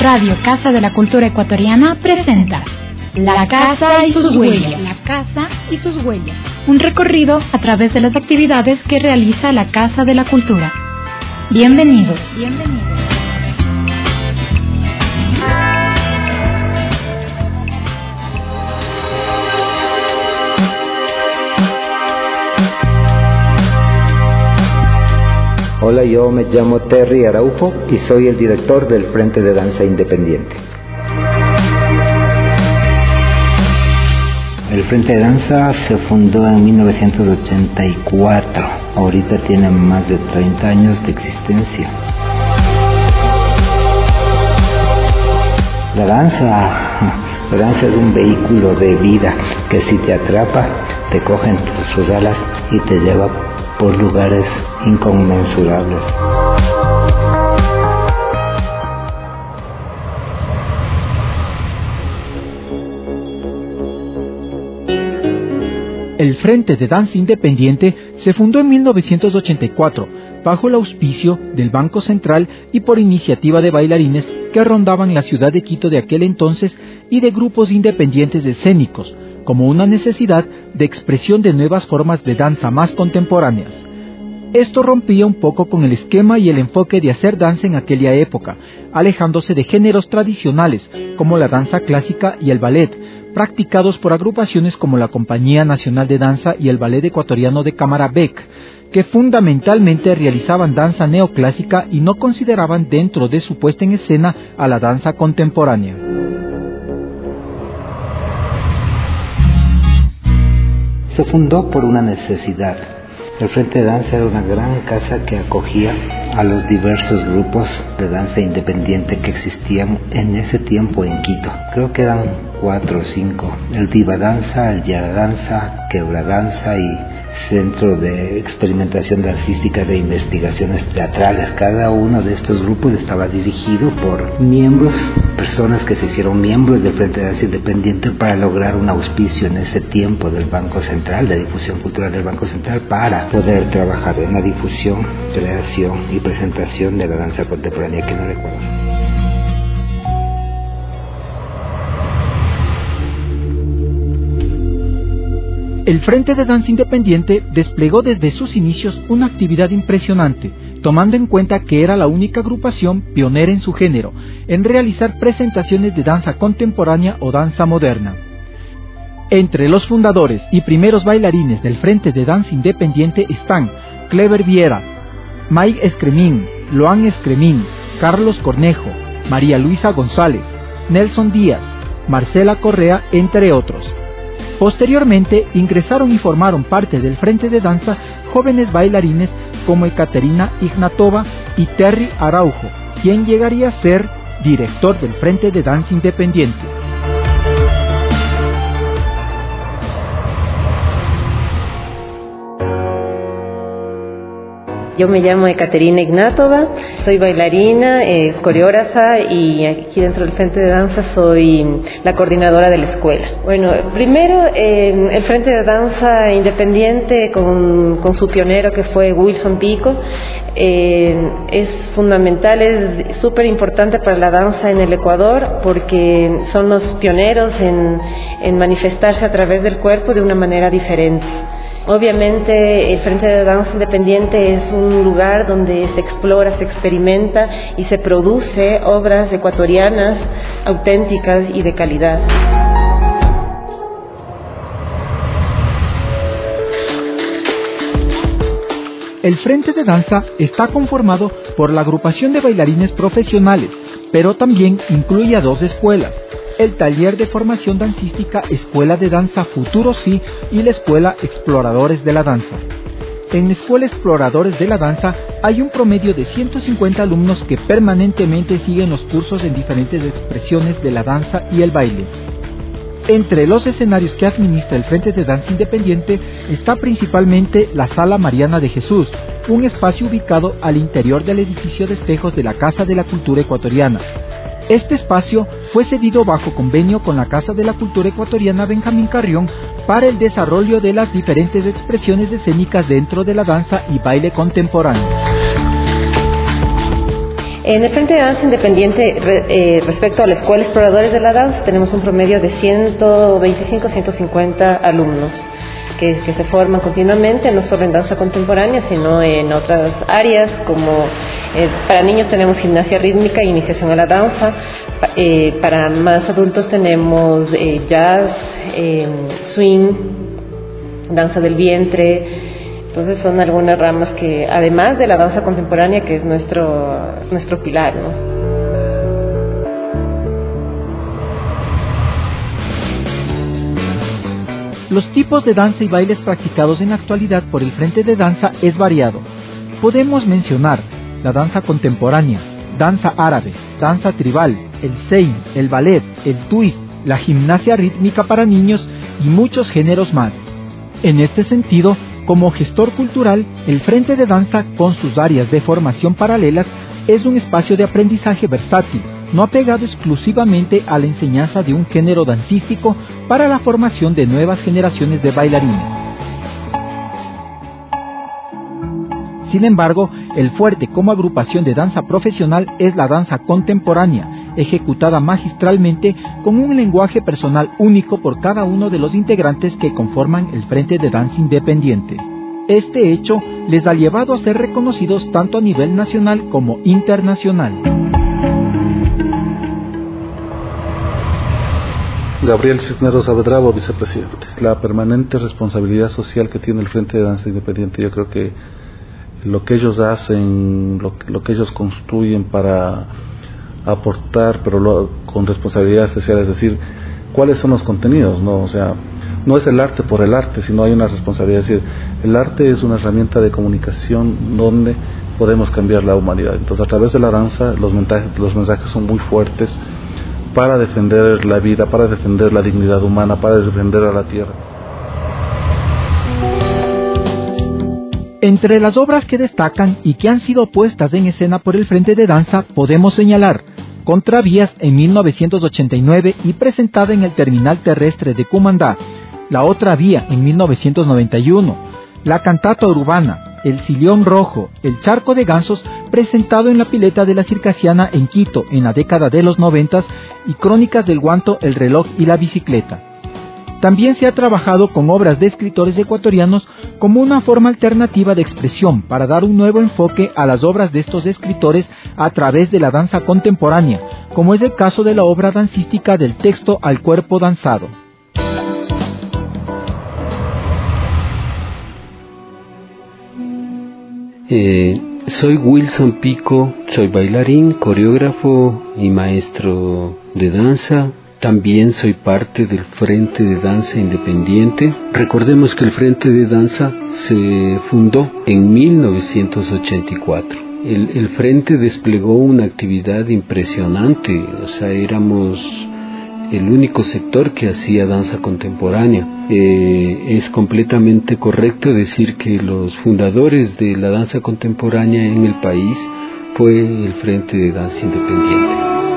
Radio Casa de la Cultura Ecuatoriana presenta La Casa y sus huellas. La Casa y sus huellas. Un recorrido a través de las actividades que realiza la Casa de la Cultura. Bienvenidos. Hola, yo me llamo Terry Araujo y soy el director del Frente de Danza Independiente. El Frente de Danza se fundó en 1984. Ahorita tiene más de 30 años de existencia. La danza es un vehículo de vida que si te atrapa, te coge en sus alas y te lleva por lugares inconmensurables. El Frente de Danza Independiente se fundó en 1984 bajo el auspicio del Banco Central y por iniciativa de bailarines que rondaban la ciudad de Quito de aquel entonces y de grupos independientes escénicos, como una necesidad de expresión de nuevas formas de danza más contemporáneas. Esto rompía un poco con el esquema y el enfoque de hacer danza en aquella época, alejándose de géneros tradicionales como la danza clásica y el ballet, practicados por agrupaciones como la Compañía Nacional de Danza y el Ballet Ecuatoriano de Cámara BEC, que fundamentalmente realizaban danza neoclásica y no consideraban dentro de su puesta en escena a la danza contemporánea. Se fundó por una necesidad. El Frente de Danza era una gran casa que acogía a los diversos grupos de danza independiente que existían en ese tiempo en Quito. Creo que eran 4 o 5. El Viva Danza, el Yara Danza, Quebra Danza y Centro de Experimentación Dancística de Investigaciones Teatrales. Cada uno de estos grupos estaba dirigido por miembros, personas que se hicieron miembros del Frente de Danza Independiente para lograr un auspicio en ese tiempo del Banco Central, de difusión cultural del Banco Central, para poder trabajar en la difusión, creación y presentación de la danza contemporánea, que no recuerdo. El Frente de Danza Independiente desplegó desde sus inicios una actividad impresionante, tomando en cuenta que era la única agrupación pionera en su género, en realizar presentaciones de danza contemporánea o danza moderna. Entre los fundadores y primeros bailarines del Frente de Danza Independiente están Clever Viera, Mike Escremín, Loan Escremín, Carlos Cornejo, María Luisa González, Nelson Díaz, Marcela Correa, entre otros. Posteriormente ingresaron y formaron parte del Frente de Danza jóvenes bailarines como Ekaterina Ignatova y Terry Araujo, quien llegaría a ser director del Frente de Danza Independiente. Yo me llamo Ekaterina Ignatova, soy bailarina, coreógrafa y aquí dentro del Frente de Danza soy la coordinadora de la escuela. Bueno, primero el Frente de Danza Independiente con su pionero que fue Wilson Pico es fundamental, es súper importante para la danza en el Ecuador porque son los pioneros en manifestarse a través del cuerpo de una manera diferente. Obviamente el Frente de Danza Independiente es un lugar donde se explora, se experimenta y se produce obras ecuatorianas auténticas y de calidad. El Frente de Danza está conformado por la agrupación de bailarines profesionales, pero también incluye a 2 escuelas: el Taller de Formación Dancística Escuela de Danza Futuro Sí y la Escuela Exploradores de la Danza. En la Escuela Exploradores de la Danza hay un promedio de 150 alumnos que permanentemente siguen los cursos en diferentes expresiones de la danza y el baile. Entre los escenarios que administra el Frente de Danza Independiente está principalmente la Sala Mariana de Jesús, un espacio ubicado al interior del edificio de espejos de la Casa de la Cultura Ecuatoriana. Este espacio fue cedido bajo convenio con la Casa de la Cultura Ecuatoriana Benjamín Carrión para el desarrollo de las diferentes expresiones escénicas dentro de la danza y baile contemporáneo. En el Frente de Danza Independiente, respecto a la Escuela Exploradores de la Danza, tenemos un promedio de 125-150 alumnos que se forman continuamente, no solo en danza contemporánea, sino en otras áreas, como para niños tenemos gimnasia rítmica e iniciación a la danza, para más adultos tenemos jazz, swing, danza del vientre. Entonces son algunas ramas que, además de la danza contemporánea, que es nuestro pilar, ¿no? Los tipos de danza y bailes practicados en la actualidad por el Frente de Danza es variado. Podemos mencionar la danza contemporánea, danza árabe, danza tribal, el sein, el ballet, el twist, la gimnasia rítmica para niños y muchos géneros más. En este sentido, como gestor cultural, el Frente de Danza, con sus áreas de formación paralelas, es un espacio de aprendizaje versátil, no apegado exclusivamente a la enseñanza de un género dancístico para la formación de nuevas generaciones de bailarines. Sin embargo, el fuerte como agrupación de danza profesional es la danza contemporánea, ejecutada magistralmente con un lenguaje personal único por cada uno de los integrantes que conforman el Frente de Danza Independiente. Este hecho les ha llevado a ser reconocidos tanto a nivel nacional como internacional. Gabriel Cisneros Saavedra, vicepresidente. La permanente responsabilidad social que tiene el Frente de Danza Independiente, yo creo que lo que ellos hacen, lo que ellos construyen para aportar, pero con responsabilidad social, es decir, cuáles son los contenidos, ¿no? O sea, no es el arte por el arte, sino hay una responsabilidad, es decir, el arte es una herramienta de comunicación donde podemos cambiar la humanidad. Entonces, a través de la danza, los mensajes son muy fuertes para defender la vida, para defender la dignidad humana, para defender a la tierra. Entre las obras que destacan y que han sido puestas en escena por el Frente de Danza, podemos señalar Contravías en 1989 y presentada en el Terminal Terrestre de Cumandá, La Otra Vía en 1991, La Cantata Urbana, El Sillón Rojo, El Charco de Gansos, presentado en la Pileta de la Circasiana en Quito en la década de los 90, y Crónicas del Guanto, El Reloj y la Bicicleta. También se ha trabajado con obras de escritores ecuatorianos como una forma alternativa de expresión para dar un nuevo enfoque a las obras de estos escritores a través de la danza contemporánea, como es el caso de la obra dancística Del Texto al Cuerpo Danzado. Soy Wilson Pico, soy bailarín, coreógrafo y maestro de danza. También soy parte del Frente de Danza Independiente. Recordemos que el Frente de Danza se fundó en 1984. El Frente desplegó una actividad impresionante, o sea, éramos el único sector que hacía danza contemporánea. Es completamente correcto decir que los fundadores de la danza contemporánea en el país fue el Frente de Danza Independiente.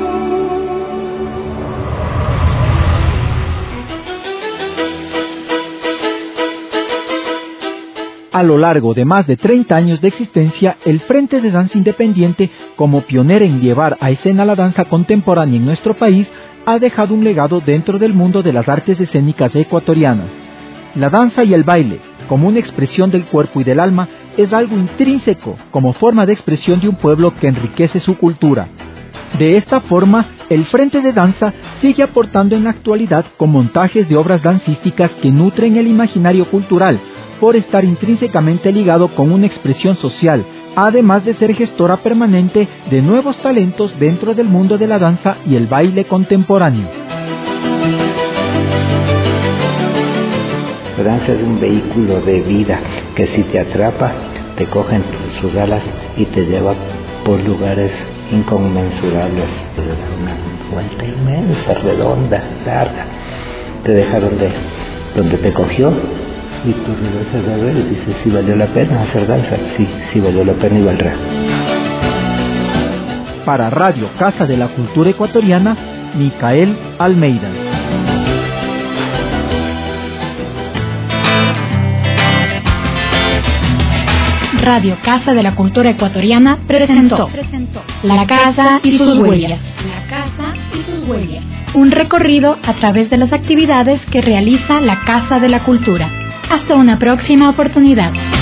A lo largo de más de 30 años de existencia, el Frente de Danza Independiente, como pionero en llevar a escena la danza contemporánea en nuestro país, ha dejado un legado dentro del mundo de las artes escénicas ecuatorianas. La danza y el baile, como una expresión del cuerpo y del alma, es algo intrínseco como forma de expresión de un pueblo que enriquece su cultura. De esta forma, el Frente de Danza sigue aportando en la actualidad con montajes de obras dancísticas que nutren el imaginario cultural, por estar intrínsecamente ligado con una expresión social, además de ser gestora permanente de nuevos talentos dentro del mundo de la danza y el baile contemporáneo. La danza es un vehículo de vida que si te atrapa, te coge en sus alas y te lleva por lugares inconmensurables. Te da una vuelta inmensa, redonda, larga. Te deja donde te cogió. Y tú regresas a ver y dices, ¿sí valió la pena hacer danza? Sí valió la pena y valdrá. Para Radio Casa de la Cultura Ecuatoriana, Micael Almeida. Radio Casa de la Cultura Ecuatoriana presentó La Casa y sus Huellas. La Casa y sus Huellas. Un recorrido a través de las actividades que realiza la Casa de la Cultura. Hasta una próxima oportunidad.